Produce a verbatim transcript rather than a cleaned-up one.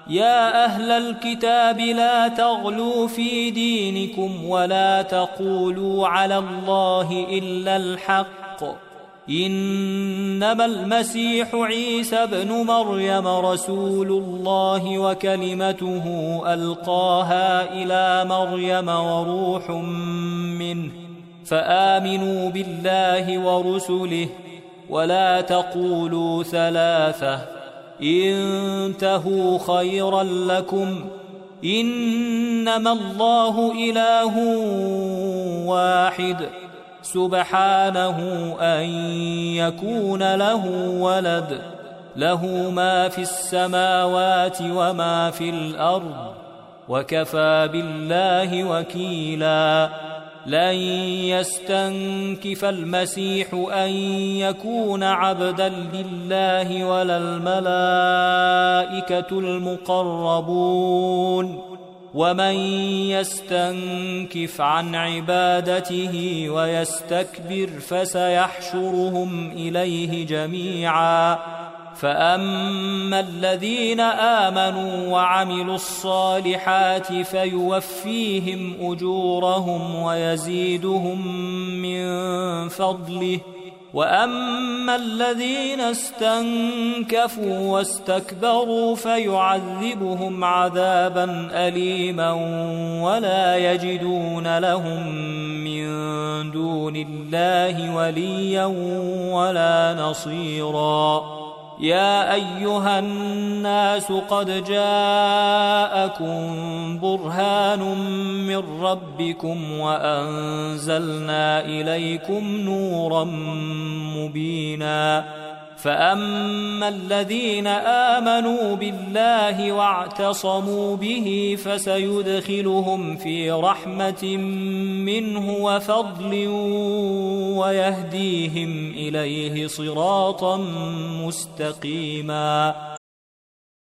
يا أهل الكتاب لا تغلوا في دينكم ولا تقولوا على الله إلا الحق إنما المسيح عيسى بن مريم رسول الله وكلمته ألقاها إلى مريم وروح منه فآمنوا بالله ورسله ولا تقولوا ثلاثة انتهوا خيرا لكم إنما الله إله واحد سبحانه أن يكون له ولد له ما في السماوات وما في الأرض وكفى بالله وكيلا لن يستنكف المسيح أن يكون عبدا لله ولا الملائكة المقربون ومن يستنكف عن عبادته ويستكبر فسيحشرهم إليه جميعا فأما الذين آمنوا وعملوا الصالحات فيوفيهم أجورهم ويزيدهم من فضله وأما الذين استنكفوا واستكبروا فيعذبهم عذابا أليما ولا يجدون لهم من دون الله وليا ولا نصيرا يا أيها الناس قد جاءكم برهان من ربكم وأنزلنا إليكم نورا مبينا فأما الذين آمنوا بالله واعتصموا به فسيدخلهم في رحمة منه وفضل ويهديهم إليه صراطا مستقيما